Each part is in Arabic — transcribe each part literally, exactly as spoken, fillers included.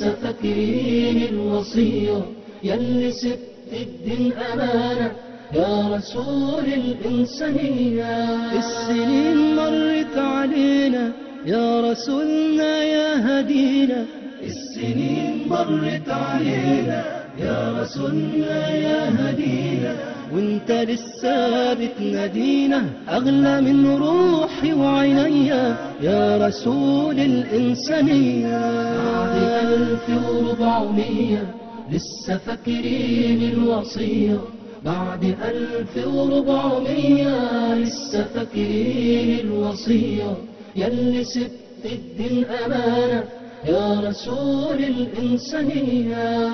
لسه فاكرين الوصية يلي سبت الدين أمانة يا رسول الإنسانية. السنين مرت علينا يا رسولنا يا هدينا، السنين مرت علينا يا رسولنا يا هدينا، وانت لسه بتنادينا أغلى من روحي وعينيا يا رسول الإنسانية. بعد ألف وربعمية لسه فاكرين الوصية، بعد ألف وربعمية لسه فاكرين الوصية يلي سبت الدين أمانة يا رسول الإنسانية.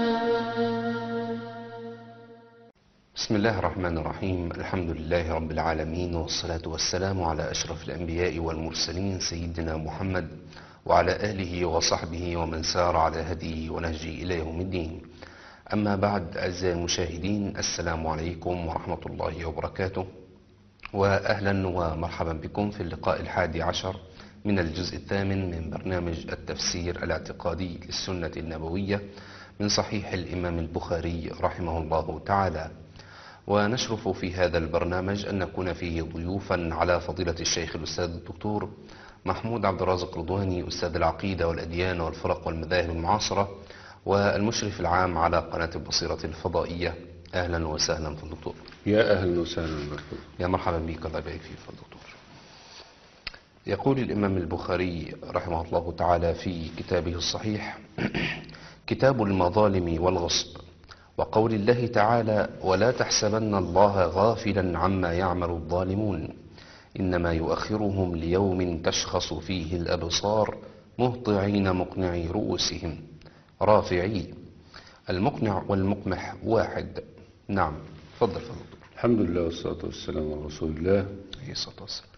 بسم الله الرحمن الرحيم. الحمد لله رب العالمين، والصلاة والسلام على أشرف الأنبياء والمرسلين سيدنا محمد وعلى آله وصحبه ومن سار على هديه ونهجه إلى يوم الدين. أما بعد، أعزائي المشاهدين، السلام عليكم ورحمة الله وبركاته، وأهلا ومرحبا بكم في اللقاء الحادي عشر من الجزء الثامن من برنامج التفسير الاعتقادي للسنة النبوية من صحيح الإمام البخاري رحمه الله تعالى. ونشرف في هذا البرنامج أن نكون فيه ضيوفا على فضيلة الشيخ الأستاذ الدكتور محمود عبد الرازق رضواني، أستاذ العقيدة والأديان والفرق والمذاهب المعاصرة والمشرف العام على قناة البصيرة الفضائية. أهلا وسهلا في الدكتور. يا أهلا وسهلا مرحبا. يا مرحبا بك، الله يبارك فيك في الدكتور. يقول الإمام البخاري رحمه الله تعالى في كتابه الصحيح: كتاب المظالم والغصب، وقول الله تعالى: ولا تحسبن الله غافلا عما يعمل الظالمون إنما يؤخرهم ليوم تشخص فيه الأبصار مهطعين مقنعي رؤوسهم رافعي. المقنع والمقمح واحد. نعم، تفضل فضل. الحمد لله والصلاة والسلام على رسول الله عليه الصلاة والسلام.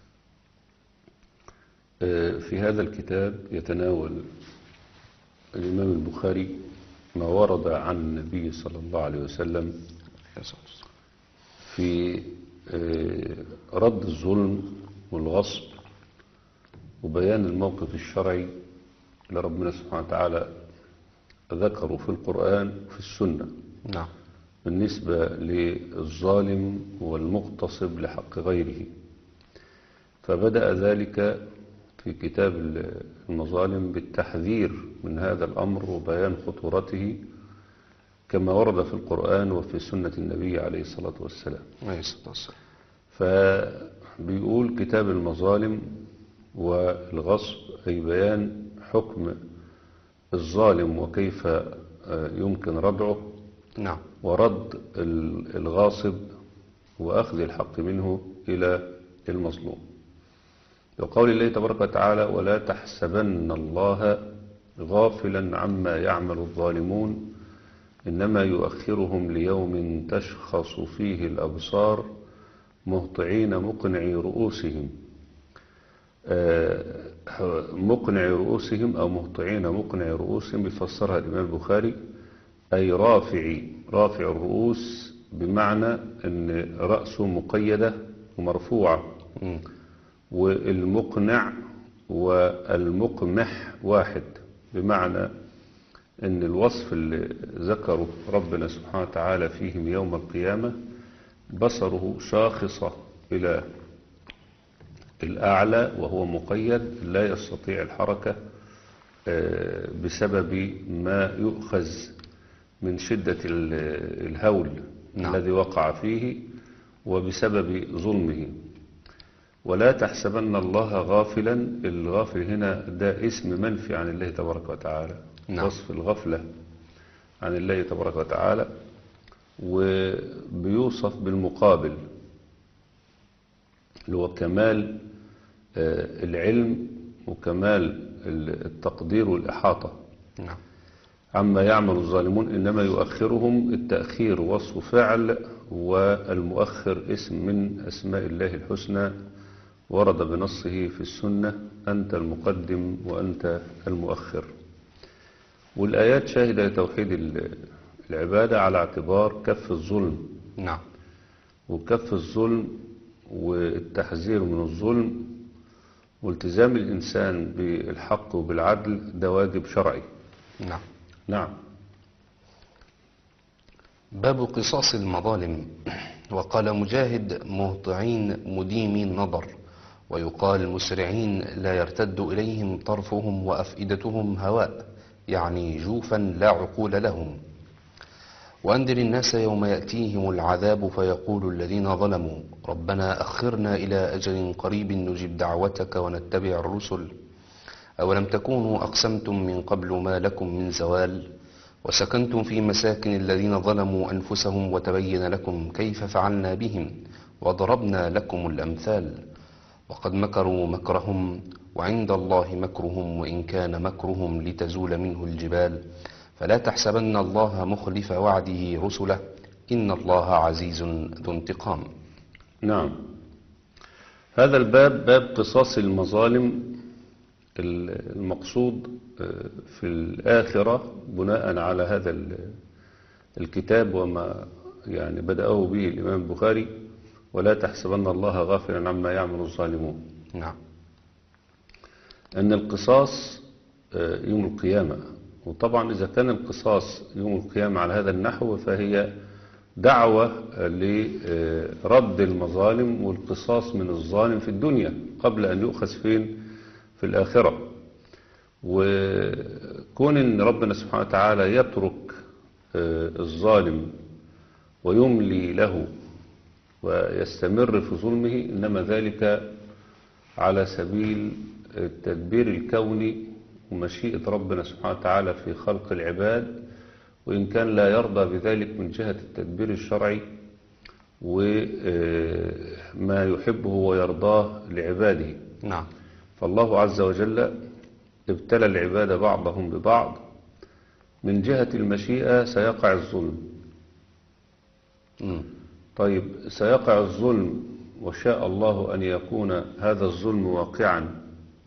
في هذا الكتاب يتناول الإمام البخاري ما ورد عن النبي صلى الله عليه وسلم في رد الظلم والغصب وبيان الموقف الشرعي اللي ربنا سبحانه وتعالى ذكره في القرآن وفي السنة. نعم. بالنسبة للظالم والمغتصب لحق غيره، فبدأ ذلك في كتاب المظالم بالتحذير من هذا الأمر وبيان خطورته كما ورد في القرآن وفي سنة النبي عليه الصلاة والسلام. عليه الصلاة والسلام. فبيقول كتاب المظالم والغصب أي بيان حكم الظالم وكيف يمكن ردعه. نعم. ورد الغاصب وأخذ الحق منه إلى المظلوم. وقول الله تبارك وتعالى: ولا تحسبن الله غافلا عما يعمل الظالمون إنما يؤخرهم ليوم تشخص فيه الأبصار مهطعين مقنعي رؤوسهم. مقنعي رؤوسهم أو مهطعين مقنعي رؤوسهم بيفسرها الإمام البخاري أي رافعي رافع الرؤوس، بمعنى أن رأسه مقيدة ومرفوعة. م. والمقنع والمقمح واحد، بمعنى أن الوصف اللي ذكره ربنا سبحانه وتعالى فيهم يوم القيامة بصره شاخصة إلى الأعلى وهو مقيد لا يستطيع الحركة بسبب ما يؤخذ من شدة الهول. نعم. الذي وقع فيه وبسبب ظلمه. ولا تحسبن الله غافلا، الغافل هنا ده اسم منفي عن الله تبارك وتعالى. نعم. وصف الغفلة عن الله تبارك وتعالى، وبيوصف بالمقابل اللي هو كمال العلم وكمال التقدير والإحاطة. نعم. عما يعمل الظالمون إنما يؤخرهم، التأخير وصف فعل، والمؤخر اسم من أسماء الله الحسنى ورد بنصه في السنة: أنت المقدم وأنت المؤخر. والآيات شاهدة لتوحيد العبادة على اعتبار كف الظلم. نعم. وكف الظلم والتحذير من الظلم والتزام الإنسان بالحق وبالعدل ده واجب شرعي. نعم. نعم. باب قصاص المظالم. وقال مجاهد: مهطعين مديمي النظر، ويقال مسرعين لا يرتد إليهم طرفهم وأفئدتهم هواء، يعني جوفا لا عقول لهم. وأنذر الناس يوم يأتيهم العذاب فيقول الذين ظلموا ربنا أخرنا إلى أجل قريب نجب دعوتك ونتبع الرسل أولم تكونوا أقسمتم من قبل ما لكم من زوال وسكنتم في مساكن الذين ظلموا أنفسهم وتبين لكم كيف فعلنا بهم وضربنا لكم الأمثال وقد مكروا مكرهم وعند الله مكرهم وإن كان مكرهم لتزول منه الجبال فلا تحسبن الله مخلف وعده رسله إن الله عزيز ذو انتقام. نعم. هذا الباب باب قصاص المظالم. المقصود في الآخرة بناء على هذا الكتاب وما يعني بدأه به الإمام البخاري: ولا تحسبن الله غافلا عما يعمل الظالمون. نعم. أن القصاص يوم القيامة، وطبعا إذا كان القصاص يوم القيامة على هذا النحو فهي دعوة لرد المظالم والقصاص من الظالم في الدنيا قبل أن يؤخذ فين في الآخرة. وكون أن ربنا سبحانه وتعالى يترك الظالم ويملي له ويستمر في ظلمه إنما ذلك على سبيل التدبير الكوني ومشيئة ربنا سبحانه وتعالى في خلق العباد، وإن كان لا يرضى بذلك من جهة التدبير الشرعي وما يحبه ويرضاه لعباده. نعم. فالله عز وجل ابتلى العباد بعضهم ببعض. من جهة المشيئة سيقع الظلم. م. طيب، سيقع الظلم وشاء الله أن يكون هذا الظلم واقعا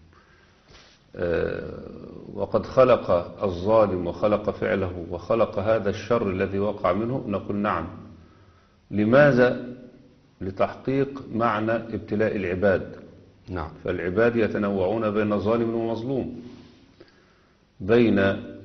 وقد خلق الظالم وخلق فعله وخلق هذا الشر الذي وقع منه، نقول نعم. لماذا؟ لتحقيق معنى ابتلاء العباد. نعم. فالعباد يتنوعون بين ظالم ومظلوم، بين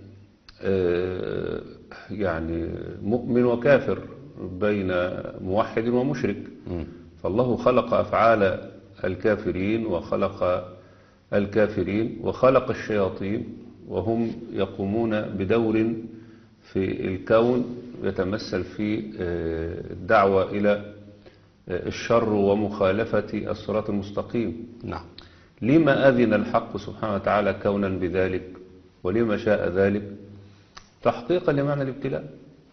يعني مؤمن وكافر، بين موحد ومشرك. م. فالله خلق أفعال الكافرين وخلق الكافرين وخلق الشياطين، وهم يقومون بدور في الكون يتمثل في الدعوة إلى الشر ومخالفة الصراط المستقيم. نعم. لما أذن الحق سبحانه وتعالى كونا بذلك ولما شاء ذلك؟ تحقيقا لمعنى الابتلاء،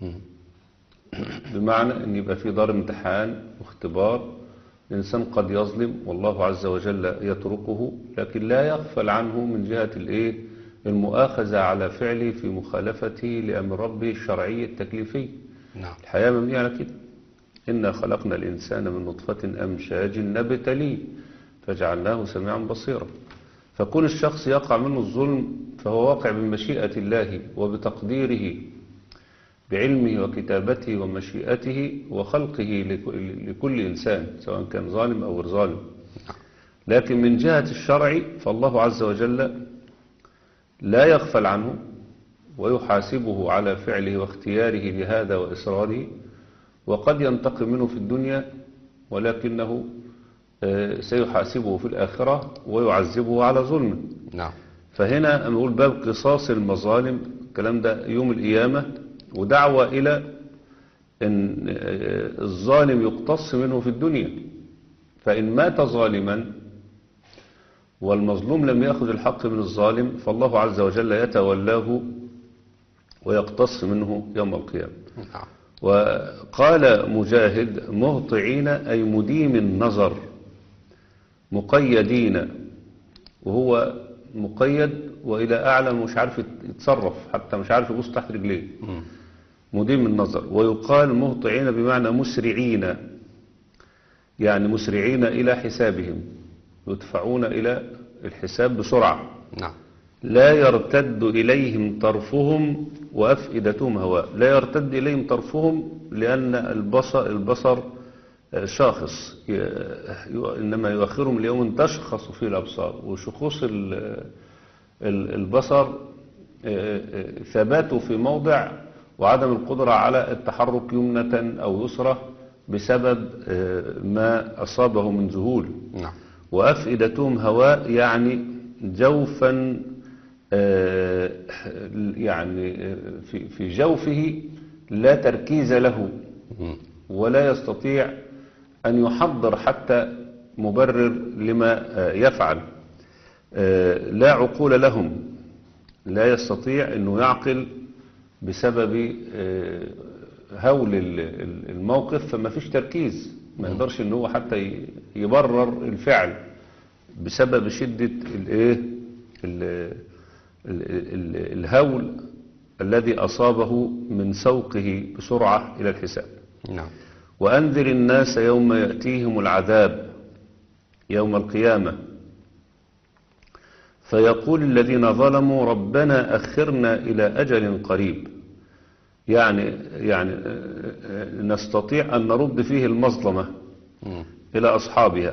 بمعنى أن يبقى في دار امتحان واختبار. الإنسان قد يظلم والله عز وجل يتركه، لكن لا يغفل عنه من جهة الإيه؟ المؤاخذة على فعله في مخالفته لأمر ربه الشرعي التكليفي. نعم. الحياة مبنية على كده: إنا خلقنا الإنسان من نطفة أمشاج نبتليه فجعلناه سميعا بصيرا. فكون الشخص يقع منه الظلم فهو واقع بمشيئة الله وبتقديره بعلمه وكتابته ومشيئته وخلقه لكل إنسان سواء كان ظالم أو غير ظالم. لكن من جهة الشرع فالله عز وجل لا يغفل عنه ويحاسبه على فعله واختياره لهذا وإصراره، وقد ينتقم منه في الدنيا ولكنه سيحاسبه في الآخرة ويعذبه على ظلمه. نعم. فهنا نقول باب قصاص المظالم، الكلام ده يوم القيامة، ودعوة إلى أن الظالم يقتص منه في الدنيا. فإن مات ظالما والمظلوم لم يأخذ الحق من الظالم فالله عز وجل يتولاه ويقتص منه يوم القيامة. نعم. وقال مجاهد: مهطعين أي مديم النظر، مقيدين، وهو مقيد وإلى أعلى مش عارف يتصرف، حتى مش عارف يبص تحت رجليه. م. مديم النظر. ويقال مهطعين بمعنى مسرعين، يعني مسرعين إلى حسابهم، يدفعون إلى الحساب بسرعة. نعم. لا يرتد إليهم طرفهم وأفئدتهم هواء. لا يرتد إليهم طرفهم لأن البصر, البصر شاخص، إنما يؤخرهم ليوم تشخص فيه الأبصار. وشخوص البصر ثباته في موضع وعدم القدرة على التحرك يمنة أو يسرى بسبب ما أصابه من ذهول. نعم. وأفئدتهم هواء يعني جوفا يعني في في جوفه لا تركيز له ولا يستطيع أن يحضر حتى مبرر لما يفعل. لا عقول لهم، لا يستطيع أنه يعقل بسبب هول الموقف، فما فيش تركيز، ما يقدرش أنه حتى يبرر الفعل بسبب شدة الايه الهول الذي أصابه من سوقه بسرعة إلى الحساب. نعم. وأنذر الناس يوم يأتيهم العذاب يوم القيامة فيقول الذين ظلموا ربنا أخرنا إلى أجل قريب، يعني يعني نستطيع أن نرد فيه المظلمة إلى أصحابها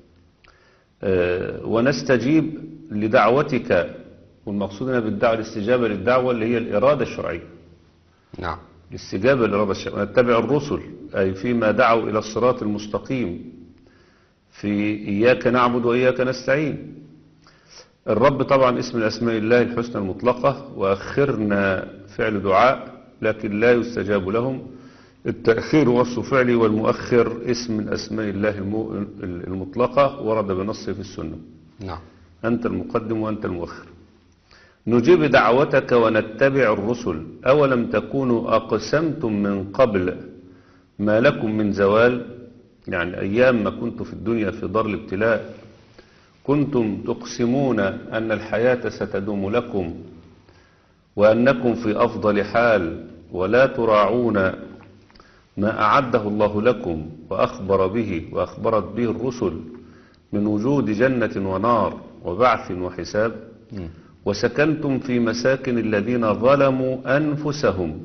ونستجيب لدعوتك. والمقصود هنا بالدعوة الاستجابة للدعوة اللي هي الإرادة الشرعية. نعم. الاستجابة للإرادة الشرعية، ونتبع الرسل أي فيما دعوا إلى الصراط المستقيم في إياك نعبد وإياك نستعين. الرب طبعا اسم الأسماء الله الحسنى المطلقة، وأخرنا فعل دعاء لكن لا يستجاب لهم. التأخير وصف فعلي، والمؤخر اسم من أسماء الله المطلقة ورد بنصه في السنة. نعم. أنت المقدم وأنت المؤخر. نجيب دعوتك ونتبع الرسل أولم تكونوا أقسمتم من قبل ما لكم من زوال، يعني أيام ما كنتم في الدنيا في دار الابتلاء كنتم تقسمون أن الحياة ستدوم لكم وأنكم في أفضل حال، ولا تراعون ما أعده الله لكم وأخبر به وأخبرت به الرسل من وجود جنة ونار وبعث وحساب. م. وسكنتم في مساكن الذين ظلموا أنفسهم.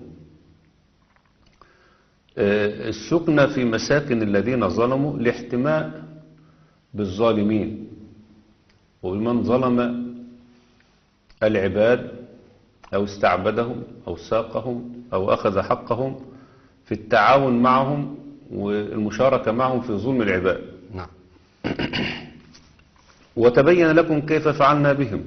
السكنة في مساكن الذين ظلموا الاحتماء بالظالمين وبمن ظلم العباد أو استعبدهم أو ساقهم أو أخذ حقهم، في التعاون معهم والمشاركة معهم في ظلم العباد. نعم. وتبين لكم كيف فعلنا بهم.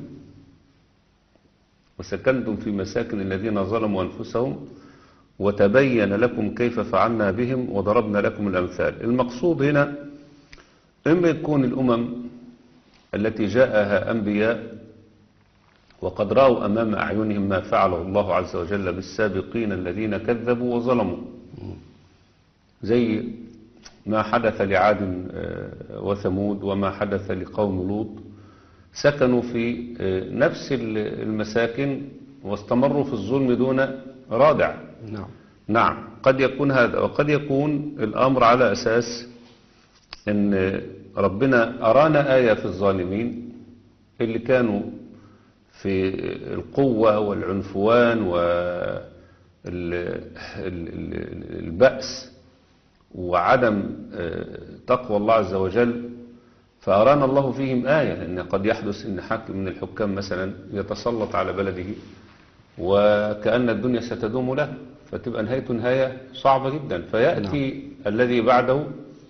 وسكنتم في مساكن الذين ظلموا أنفسهم وتبين لكم كيف فعلنا بهم وضربنا لكم الأمثال. المقصود هنا إما يكون الأمم التي جاءها أنبياء وقد رأوا أمام أعينهم ما فعله الله عز وجل بالسابقين الذين كذبوا وظلموا، زي ما حدث لعاد وثمود وما حدث لقوم لوط. سكنوا في نفس المساكن واستمروا في الظلم دون رادع. نعم. نعم. قد يكون هذا، وقد يكون الأمر على أساس أن ربنا أرانا آية في الظالمين اللي كانوا في القوة والعنفوان والبأس وعدم تقوى الله عز وجل، فأرانا الله فيهم آية أن قد يحدث أن حاكم من الحكام مثلا يتسلط على بلده وكأن الدنيا ستدوم له، فتبقى نهايته نهاية صعبة جدا، فيأتي نعم. الذي بعده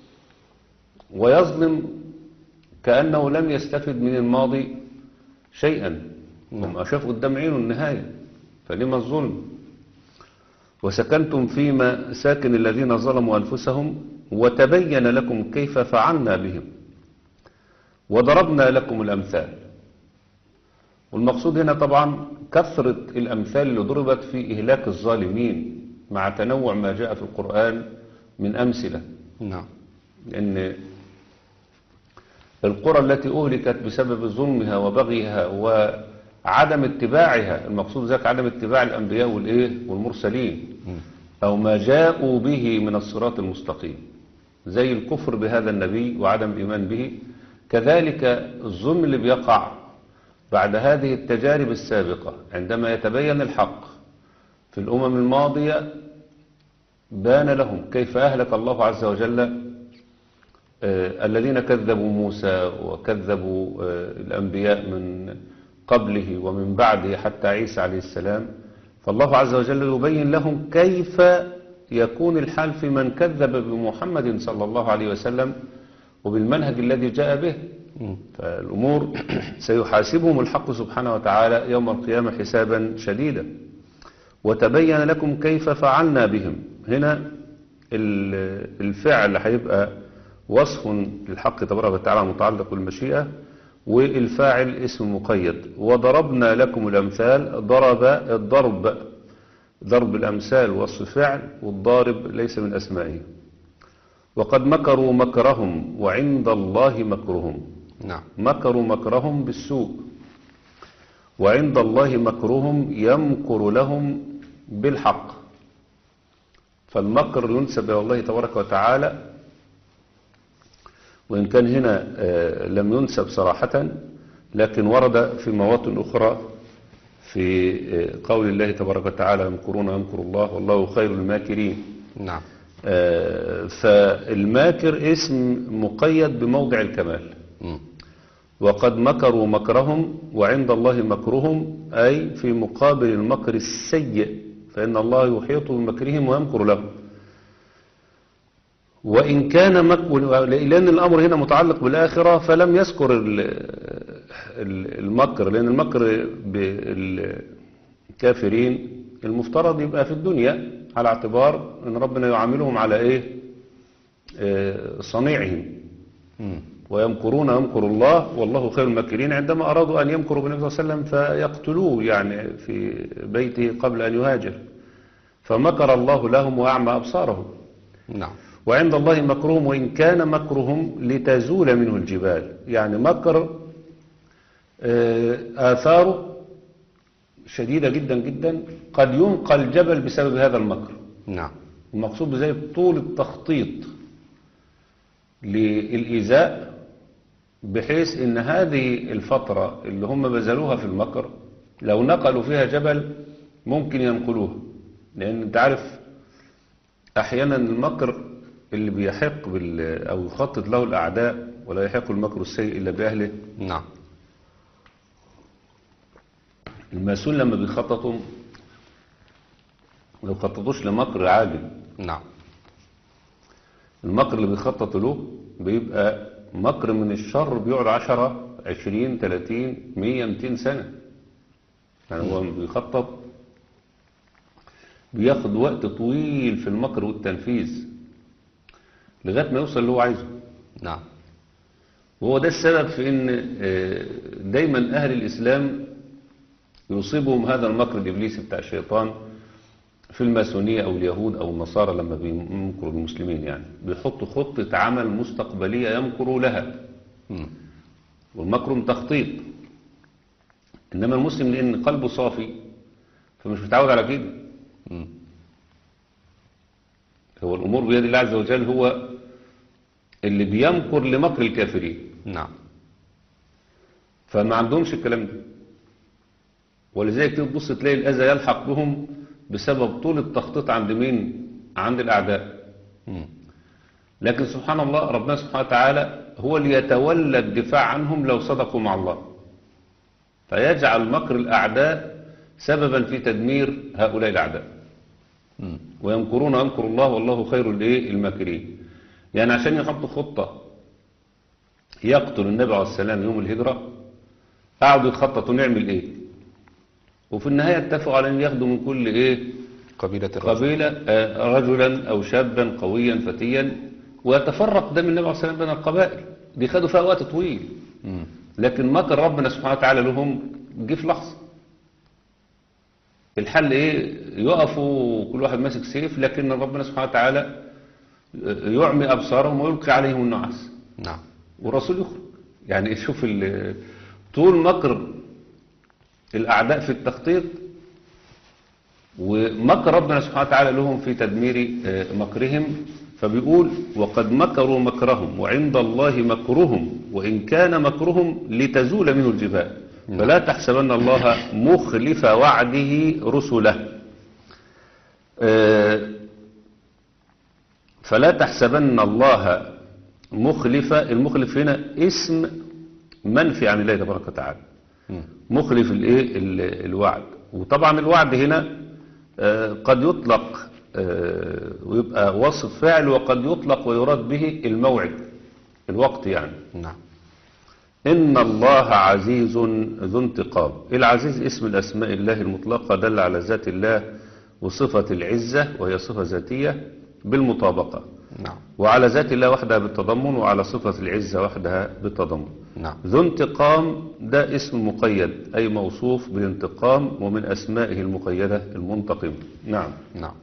ويظلم كأنه لم يستفد من الماضي شيئا، نعم. هم شاف قدام عينه النهاية، فلما الظلم؟ وسكنتم في مساكن الذين ظلموا أنفسهم وتبين لكم كيف فعلنا بهم وضربنا لكم الأمثال. والمقصود هنا طبعا كثرة الأمثال اللي ضربت في إهلاك الظالمين مع تنوع ما جاء في القرآن من أمثلة. نعم. لأن القرى التي أهلكت بسبب ظلمها وبغيها وعدم اتباعها، المقصود ذلك عدم اتباع الأنبياء والإيه والمرسلين أو ما جاءوا به من الصراط المستقيم، زي الكفر بهذا النبي وعدم الإيمان به. كذلك الظلم اللي بيقع بعد هذه التجارب السابقة عندما يتبين الحق في الأمم الماضية بان لهم كيف أهلك الله عز وجل آه الذين كذبوا موسى وكذبوا آه الأنبياء من قبله ومن بعده حتى عيسى عليه السلام. فالله عز وجل يبين لهم كيف يكون الحال في من كذب بمحمد صلى الله عليه وسلم وبالمنهج الذي جاء به. فالأمور سيحاسبهم الحق سبحانه وتعالى يوم القيامة حسابا شديدا. وتبين لكم كيف فعلنا بهم. هنا الفعل هيبقى وصف للحق تبارك وتعالى متعلق بالمشيئة، والفاعل اسم مقيد. وضربنا لكم الأمثال. ضرب الضرب ضرب الأمثال وصف فعل، والضارب ليس من أسمائه. وقد مكروا مكرهم وعند الله مكرهم. نعم. مكروا مكرهم بالسوء، وعند الله مكرهم يمكر لهم بالحق. فالمكر ينسب إلى الله تبارك وتعالى، وإن كان هنا لم ينسب صراحة، لكن ورد في مواطن أخرى في قول الله تبارك وتعالى يمكرون يمكر الله والله خير الماكرين. نعم. فالماكر اسم مقيد بموضع الكمال. م. وقد مكروا مكرهم وعند الله مكرهم، أي في مقابل المكر السيء، فإن الله يحيط بمكرهم ويمكر لهم. وإن كان مكر، لأن الأمر هنا متعلق بالآخرة فلم يذكر المكر، لأن المكر بالكافرين المفترض يبقى في الدنيا، على اعتبار أن ربنا يعاملهم على إيه صنيعهم. ويمكرون يمكر الله والله خير الماكرين. عندما أرادوا أن يمكروا بالنبي صلى الله عليه وسلم فيقتلوه يعني في بيته قبل أن يهاجر، فمكر الله لهم وأعمى أبصارهم. نعم. وعند الله مكرهم وإن كان مكرهم لتزول منه الجبال. يعني مكر آثاره شديدة جدا جدا، قد ينقل الجبل بسبب هذا المكر. نعم. المقصود بذلك طول التخطيط للإيذاء، بحيث ان هذه الفترة اللي هم بذلوها في المكر لو نقلوا فيها جبل ممكن ينقلوها. لأن انت عارف احيانا المكر اللي بيحق بال او يخطط له الاعداء، ولا يحق المكر السيء الا باهله. نعم. الماسون لما بيخططوا ما بيخططوش لمكر عاجل. نعم. المكر اللي بيخطط له بيبقى مكر من الشر بيقعد عشرة عشرين ثلاثين مية ميتين سنة. يعني هو بيخطط بياخد وقت طويل في المكر والتنفيذ لغاية ما يوصل اللي هو عايزه. نعم. وهو ده السبب في ان دايما اهل الاسلام يصيبهم هذا المكر الابليسي بتاع الشيطان في الماسونية او اليهود او النصارى لما بيمكروا المسلمين، يعني بيحطوا خطة عمل مستقبلية يمكروا لها. م. والمكر تخطيط. انما المسلم لان قلبه صافي فمش متعود على كده. م. هو الامور بيد الله عز وجل، هو اللي بيمكر لمكر الكافرين. نعم. فما عندهمش الكلام ده، ولذلك تبص تلاقي الأذى يلحق بهم بسبب طول التخطيط عند مين؟ عند الأعداء. م. لكن سبحان الله ربنا سبحانه وتعالى هو اللي يتولى الدفاع عنهم لو صدقوا مع الله، فيجعل مكر الأعداء سببا في تدمير هؤلاء الأعداء. م. ويمكرون يمكر الله والله خير الماكرين. يعني عشان يحطوا خطة يقتل النبي عليه السلام يوم الهجرة، قعدوا يخططوا نعمل ايه، وفي النهاية اتفقوا على ان ياخدوا من كل ايه قبيلة الرجل. قبيلة آه رجلا او شابا قويا فتيا، ويتفرق دم النبي عليه السلام بين القبائل. دي خدوا فيها وقت طويل. م. لكن مكر ربنا سبحانه وتعالى لهم جه في لحظة. الحل ايه؟ يقفوا كل واحد ماسك سيف، لكن ربنا سبحانه وتعالى يعمي أبصارهم ويلقي عليهم النعاس. نعم. والرسول يخرج. يعني شوف طول مكر الأعداء في التخطيط ومكر ربنا سبحانه وتعالى لهم في تدمير مكرهم. فبيقول وقد مكروا مكرهم وعند الله مكرهم وإن كان مكرهم لتزول منه الجبال. نعم. فلا تحسبن الله مخلف وعده رسله. فلا تحسبن الله مخلف. المخلف هنا اسم منفي عن الله تبارك وتعالى، مخلف الايه ال- الوعد. وطبعا الوعد هنا آه، قد يطلق آه، ويبقى وصف فاعل، وقد يطلق ويراد به الموعد، الوقت يعني. نعم. إن الله عزيز ذو انتقام. العزيز اسم الأسماء الله المطلقة، دل على ذات الله وصفة العزة، وهي صفة ذاتية بالمطابقة، نعم. وعلى ذات الله وحدها بالتضمن، وعلى صفة العزة وحدها بالتضمن. نعم. ذو انتقام ده اسم مقيد، أي موصوف بالانتقام، ومن أسمائه المقيدة المنتقم. نعم. نعم.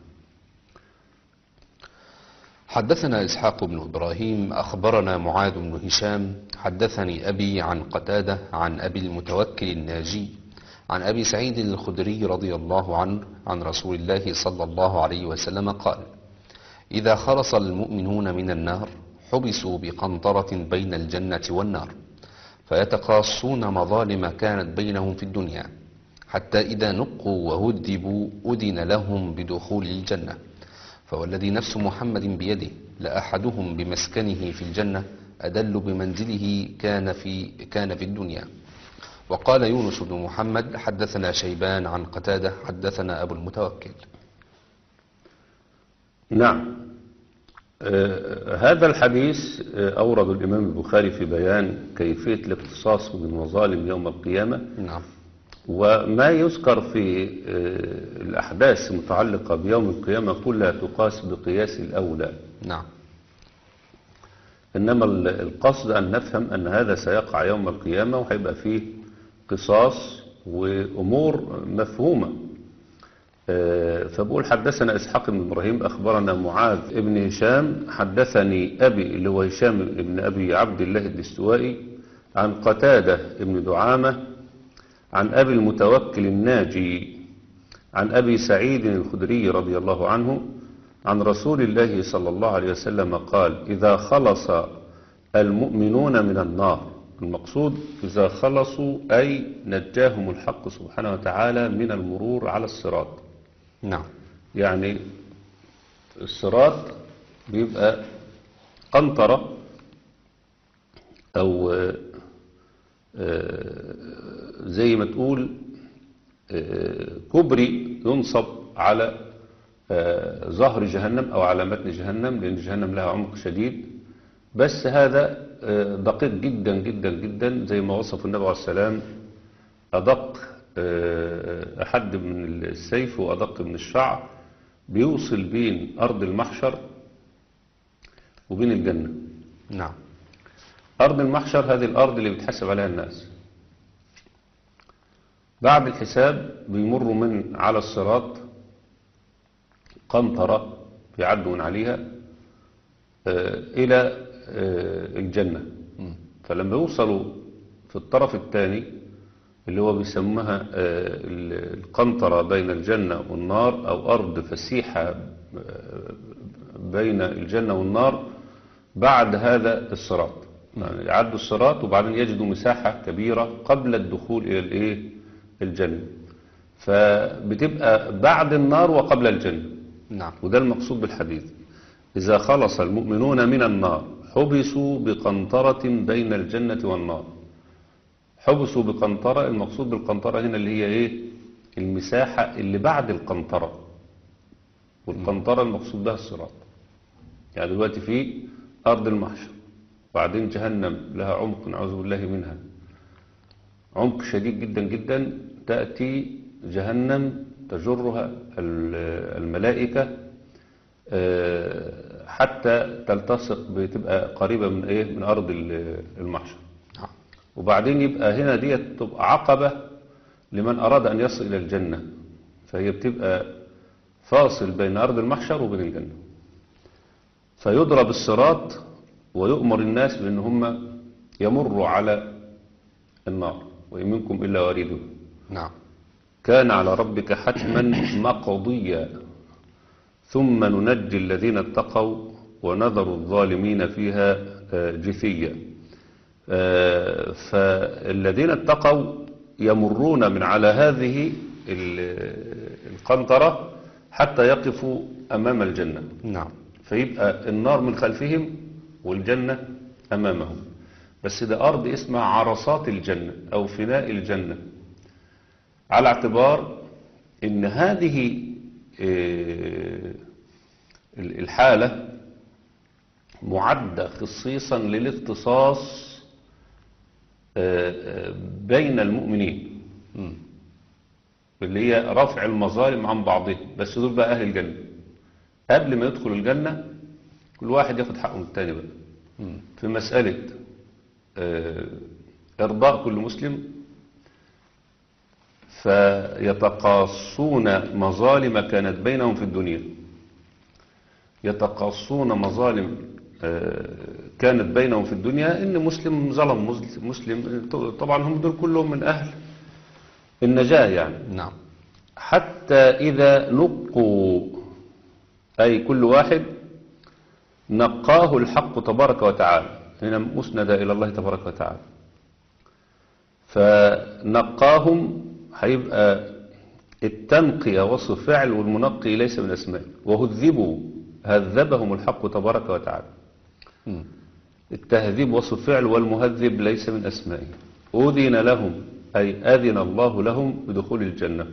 حدثنا إسحاق بن إبراهيم أخبرنا معاذ بن هشام حدثني أبي عن قتادة عن أبي المتوكل الناجي عن أبي سعيد الخدري رضي الله عنه عن رسول الله صلى الله عليه وسلم قال: إذا خلص المؤمنون من النار حبسوا بقنطرة بين الجنة والنار، فيتقاصون مظالم كانت بينهم في الدنيا، حتى إذا نقوا وهذبوا أذن لهم بدخول الجنة. فوالذي نفس محمد بيده لأحدهم بمسكنه في الجنة أدل بمنزله كان في كان في الدنيا. وقال يونس بن محمد حدثنا شيبان عن قتادة حدثنا أبو المتوكل. نعم. آه هذا الحديث آه أورد الإمام البخاري في بيان كيفية الاقتصاص بالمظالم يوم القيامة. نعم. وما يذكر في آه الأحداث المتعلقة بيوم القيامة كلها تقاس بقياس الأولى. نعم. إنما القصد أن نفهم أن هذا سيقع يوم القيامة، وهيبقى فيه قصاص وأمور مفهومة. فبقول حدثنا إسحاق بن إبراهيم أخبرنا معاذ ابن هشام حدثني أبي اللي هو هشام ابن أبي عبد الله الدستوائي عن قتادة ابن دعامة عن أبي المتوكل الناجي عن أبي سعيد الخدري رضي الله عنه عن رسول الله صلى الله عليه وسلم قال: إذا خلص المؤمنون من النار. المقصود إذا خلصوا أي نجاهم الحق سبحانه وتعالى من المرور على الصراط. نعم. يعني الصراط بيبقى قنطرة أو زي ما تقول كبري ينصب على ظهر جهنم أو على متن جهنم، لأن جهنم لها عمق شديد. بس هذا دقيق جدا جدا جدا، زي ما وصف النبي عليه السلام: أدق أحد من السيف وأدق من الشعر، بيوصل بين أرض المحشر وبين الجنة. نعم. أرض المحشر هذه الأرض اللي بتحسب عليها الناس. بعد الحساب بيمروا من على الصراط قنطرة بيعدوا من عليها إلى الجنة. فلما يوصلوا في الطرف الثاني اللي هو بيسموها القنطرة بين الجنة والنار، أو أرض فسيحة بين الجنة والنار، بعد هذا الصراط يعني يعدوا الصراط وبعدين يجدوا مساحة كبيرة قبل الدخول إلى الإيه الجنة. فبتبقى بعد النار وقبل الجنة. نعم. وده المقصود بالحديث: إذا خلص المؤمنون من النار حبسوا بقنطرة بين الجنة والنار. حبسوا بقنطرة، المقصود بالقنطرة هنا اللي هي إيه المساحة اللي بعد القنطرة، والقنطرة المقصود بها الصراط. يعني دلوقتي في أرض المحشر، وبعدين جهنم لها عمق نعوذ بالله منها، عمق شديد جدا جدا. تأتي جهنم تجرها الملائكة حتى تلتصق، بتبقى قريبة من ايه من أرض المحشر. وبعدين يبقى هنا دي تبقى عقبة لمن أراد أن يصل إلى الجنة، فهي بتبقى فاصل بين أرض المحشر وبين الجنة. فيضرب الصراط ويؤمر الناس بأن هم يمروا على النار: وإن منكم إلا واردها. نعم. كان على ربك حتما مقضيا ثم ننجي الذين اتقوا ونذر الظالمين فيها جثيا. فالذين اتقوا يمرون من على هذه القنطرة حتى يقفوا أمام الجنة. نعم. فيبقى النار من خلفهم والجنة أمامهم. بس ده أرض اسمها عرصات الجنة أو فناء الجنة، على اعتبار ان هذه آه، الحالة معدة خصيصا للاختصاص آه، آه، بين المؤمنين، مم. اللي هي رفع المظالم عن بعضهم، بس دول بقى أهل الجنة. قبل ما يدخلوا الجنة كل واحد ياخد حقه من التاني بقى مم. في مسألة آه، إرضاء كل مسلم، فيتقاصون مظالم كانت بينهم في الدنيا، يتقاصون مظالم آه، كانت بينهم في الدنيا، إن مسلم ظلم مسلم مسلم. طبعا هم دول كلهم من أهل النجاة يعني. نعم. حتى إذا نقوا، أي كل واحد نقاه الحق تبارك وتعالى، هنا مسند إلى الله تبارك وتعالى، فنقاهم هيبقى التنقية وصف فعل، والمنقي ليس من أسماء. وهذبوا هذبهم الحق تبارك وتعالى، مم. التهذيب وصف فعل، والمهذب ليس من أسمائه. أذن لهم أي أذن الله لهم بدخول الجنة.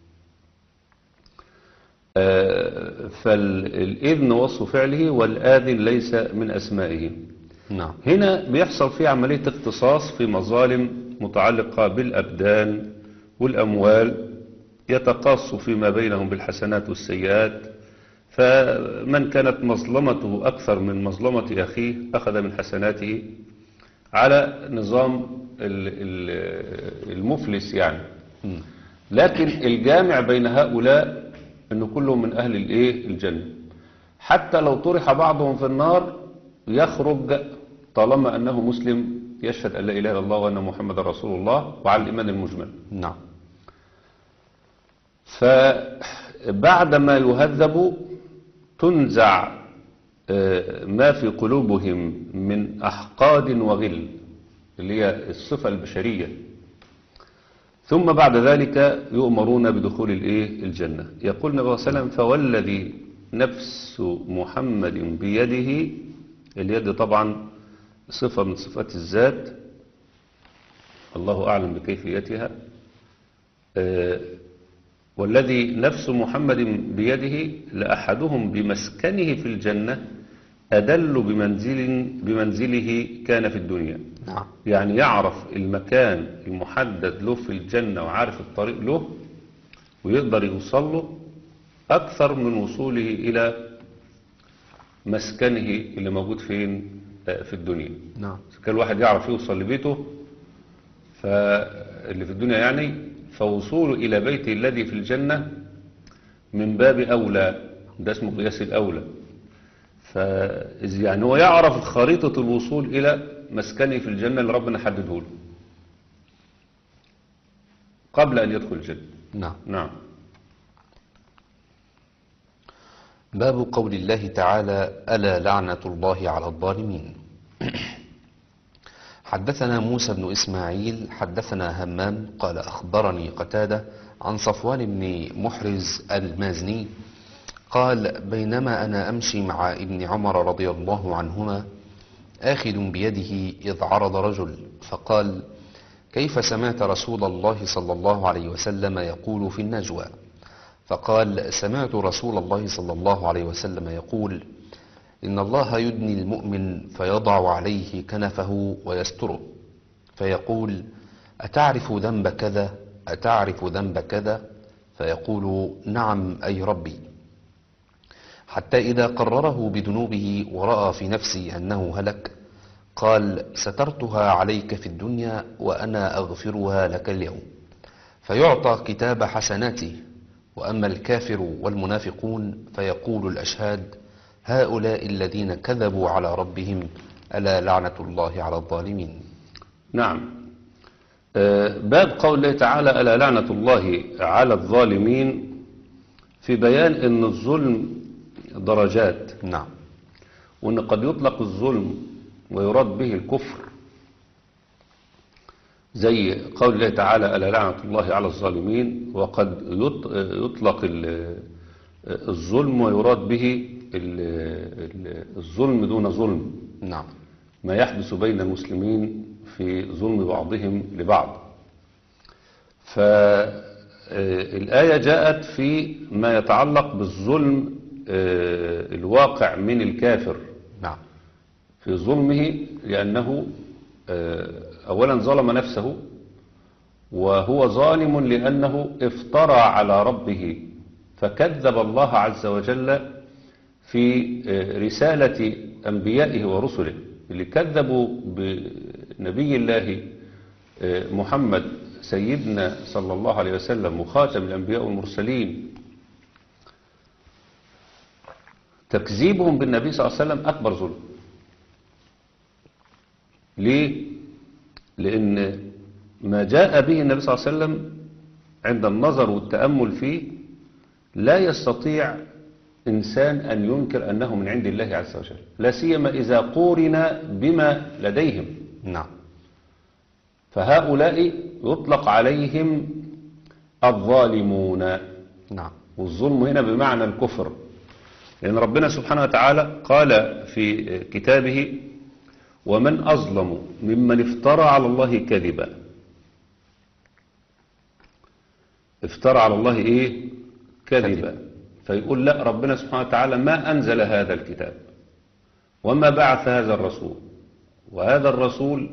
آه، فالإذن وصف فعله، والآذن ليس من أسمائه. نعم. هنا بيحصل فيه عملية اختصاص في مظالم متعلقة بالأبدان والأموال، يتقاص فيما بينهم بالحسنات والسيئات. فمن كانت مظلمته أكثر من مظلمة أخيه أخذ من حسناته، على نظام ال- ال- المفلس يعني. مم. لكن الجامع بين هؤلاء أنه كلهم من أهل الإيه الجنة، حتى لو طرح بعضهم في النار يخرج طالما أنه مسلم يشهد أن لا إله إلا الله وأن محمد رسول الله، وعلى الإيمان المجمل. نعم. فبعدما يهذبوا تنزع آه، ما في قلوبهم من أحقاد وغل، اللي هي الصفة البشرية، ثم بعد ذلك يؤمرون بدخول الإيه الجنة. يقول النبي صلى الله عليه وسلم: فوالذي نفس محمد بيده، اليد طبعا صفة من صفات الذات، الله أعلم بكيفيتها. آه، والذي نفس محمد بيده لأحدهم بمسكنه في الجنة أدل بمنزل بمنزله كان في الدنيا. نعم. يعني يعرف المكان المحدد له في الجنة، وعارف الطريق له، ويقدر يوصل له أكثر من وصوله إلى مسكنه اللي موجود فين آه، في الدنيا. نعم. كان الواحد يعرف يوصل لبيته فاللي في الدنيا يعني، فوصوله إلى بيته الذي في الجنة من باب أولى، ده اسمه قياس الأولى. فإذ يعني هو يعرف خريطة الوصول إلى مسكنه في الجنة اللي ربنا حدده له قبل أن يدخل الجنة. نعم. نعم. باب قول الله تعالى: ألا لعنة الله على الظالمين. حدثنا موسى بن إسماعيل حدثنا همام قال أخبرني قتادة عن صفوان بن محرز المازني قال: بينما أنا أمشي مع ابن عمر رضي الله عنهما آخذ بيده إذ عرض رجل فقال: كيف سمعت رسول الله صلى الله عليه وسلم يقول في النجوى؟ فقال: سمعت رسول الله صلى الله عليه وسلم يقول: إن الله يدني المؤمن فيضع عليه كنفه ويستره، فيقول: أتعرف ذنب كذا؟ أتعرف ذنب كذا؟ فيقول: نعم أي ربي. حتى إذا قرره بذنوبه ورأى في نفسي أنه هلك قال: سترتها عليك في الدنيا وأنا أغفرها لك اليوم. فيعطى كتاب حسناته. وأما الكافر والمنافقون فيقول الأشهاد: هؤلاء الذين كذبوا على ربهم ألا لعنة الله على الظالمين. نعم. آه، باب قول الله تعالى: ألا لعنة الله على الظالمين، في بيان أن الظلم درجات، نعم. وأن قد يطلق الظلم ويراد به الكفر، زي قول الله تعالى: ألا لعنة الله على الظالمين. وقد يط- يطلق ال- الظلم ويراد به ال- ال- الظلم دون ظلم، نعم. ما يحدث بين المسلمين في ظلم بعضهم لبعض. الآية جاءت في ما يتعلق بالظلم آه، الواقع من الكافر نعم. في ظلمه، لأنه آه، أولا ظلم نفسه، وهو ظالم لأنه افترى على ربه فكذب الله عز وجل في آه، رسالة أنبيائه ورسله. اللي كذبوا بنبي الله آه، محمد سيدنا صلى الله عليه وسلم وخاتم الأنبياء والمرسلين، تكذيبهم بالنبي صلى الله عليه وسلم أكبر ظلم. ليه؟ لأن ما جاء به النبي صلى الله عليه وسلم عند النظر والتأمل فيه لا يستطيع إنسان أن ينكر أنه من عند الله عز وجل، لا سيما إذا قورن بما لديهم. نعم. فهؤلاء يطلق عليهم الظالمون. نعم. والظلم هنا بمعنى الكفر، لأن ربنا سبحانه وتعالى قال في كتابه: ومن أظلم ممن افترى على الله كذبا. افترى على الله إيه؟ كذبا. فيقول لا، ربنا سبحانه وتعالى ما أنزل هذا الكتاب وما بعث هذا الرسول، وهذا الرسول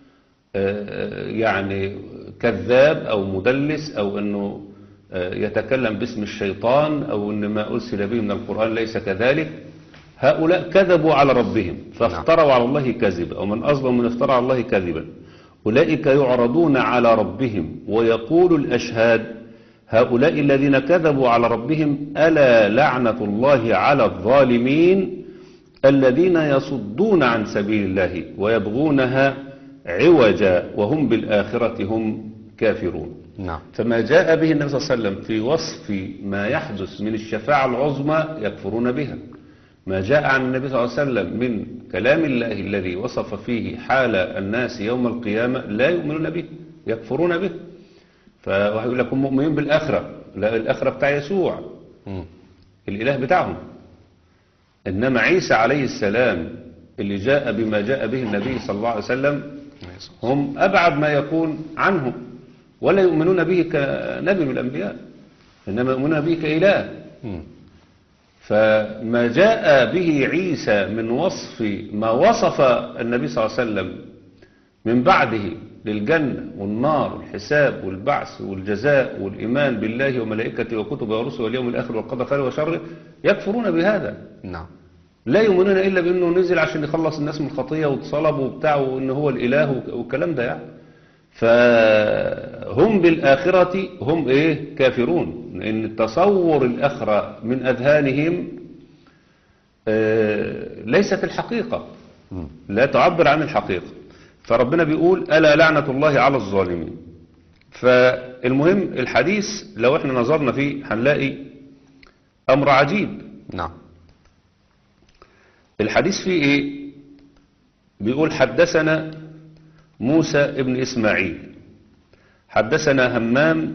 يعني كذاب أو مدلس، أو أنه يتكلم باسم الشيطان، أو أن ما أرسل به من القرآن ليس كذلك. هؤلاء كذبوا على ربهم فافتروا على الله كذبا. ومن أظلم من افترى على الله كذبا أولئك يعرضون على ربهم ويقول الأشهاد هؤلاء الذين كذبوا على ربهم ألا لعنة الله على الظالمين الذين يصدون عن سبيل الله ويبغونها عوجا وهم بالآخرة هم كافرون. نعم. فما جاء به النبي صلى الله عليه وسلم في وصف ما يحدث من الشفاعة العظمى يكفرون بها. ما جاء عن النبي صلى الله عليه وسلم من كلام الله الذي وصف فيه حال الناس يوم القيامة لا يؤمنون به، يكفرون به. فواحد يقول لكم مؤمنين بالآخرة، لا، الآخرة بتاع يسوع م. الإله بتاعهم. إنما عيسى عليه السلام اللي جاء بما جاء به النبي صلى الله عليه وسلم هم أبعد ما يكون عنه، ولا يؤمنون به كنبي من الأنبياء، إنما يؤمنون به كإله. م. فما جاء به عيسى من وصف ما وصف النبي صلى الله عليه وسلم من بعده للجنة والنار والحساب والبعث والجزاء والإيمان بالله وملائكته وكتبه ورسله واليوم الآخر والقدر خيره وشره، يكفرون بهذا. نعم. لا يؤمنون إلا بأنه نزل عشان يخلص الناس من الخطية واتصلب وبتاع، وأنه هو الإله والكلام ده يعني. فهم بالآخرة هم إيه؟ كافرون. لأن تصور الآخرة من أذهانهم آه ليست الحقيقة، لا تعبر عن الحقيقة. فربنا بيقول ألا لعنة الله على الظالمين. فالمهم الحديث لو احنا نظرنا فيه هنلاقي أمر عجيب. نعم. الحديث فيه إيه؟ بيقول حدثنا موسى ابن إسماعيل حدثنا همام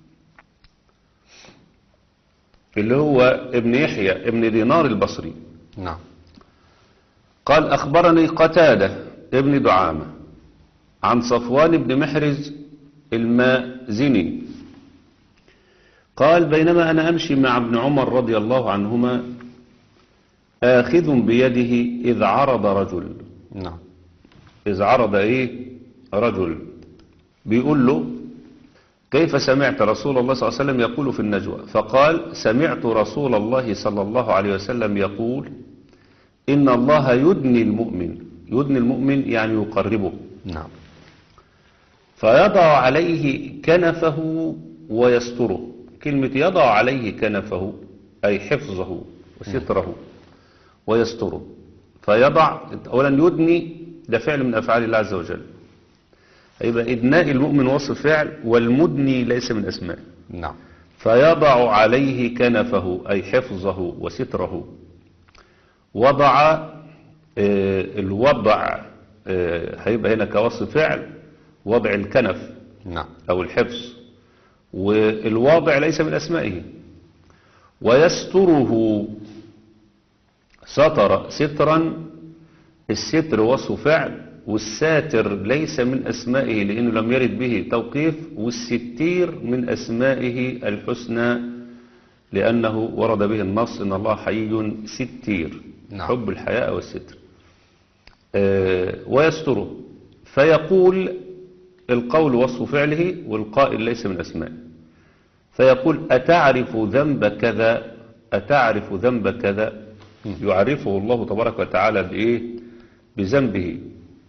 اللي هو ابن يحيى ابن دينار البصري. نعم. قال أخبرني قتادة ابن دعامة عن صفوان بن محرز المازني قال بينما أنا أمشي مع ابن عمر رضي الله عنهما آخذ بيده إذ عرض رجل. نعم. إذ عرض إيه؟ رجل بيقول له كيف سمعت رسول الله صلى الله عليه وسلم يقول في النجوى؟ فقال سمعت رسول الله صلى الله عليه وسلم يقول إن الله يدني المؤمن. يدني المؤمن يعني يقربه. نعم. فيضع عليه كنفه ويستره. كلمة يضع عليه كنفه أي حفظه وستره ويستره. فيضع أولا يدني ده فعل من أفعال الله عز وجل، يبقى إدناء المؤمن وصف فعل، والمدني ليس من أسماء. نعم. فيضع عليه كنفه أي حفظه وستره. وضع آه الوضع آه هيبقى هنا كوصف فعل وضع الكنف. نعم. أو الحفظ، والواضع ليس من أسمائه. ويستره ستر سترا، الستر وصف فعل والساتر ليس من أسمائه لأنه لم يرد به توقيف، والستير من أسمائه الحسنى لأنه ورد به النص إن الله حي ستير. نعم. حب الحياء والستر. آه ويستره، فيقول القول وصف فعله والقائل ليس من أسمائه، فيقول أتعرف ذنب كذا، أتعرف ذنب كذا، يعرفه الله تبارك وتعالى بإيه؟ بذنبه،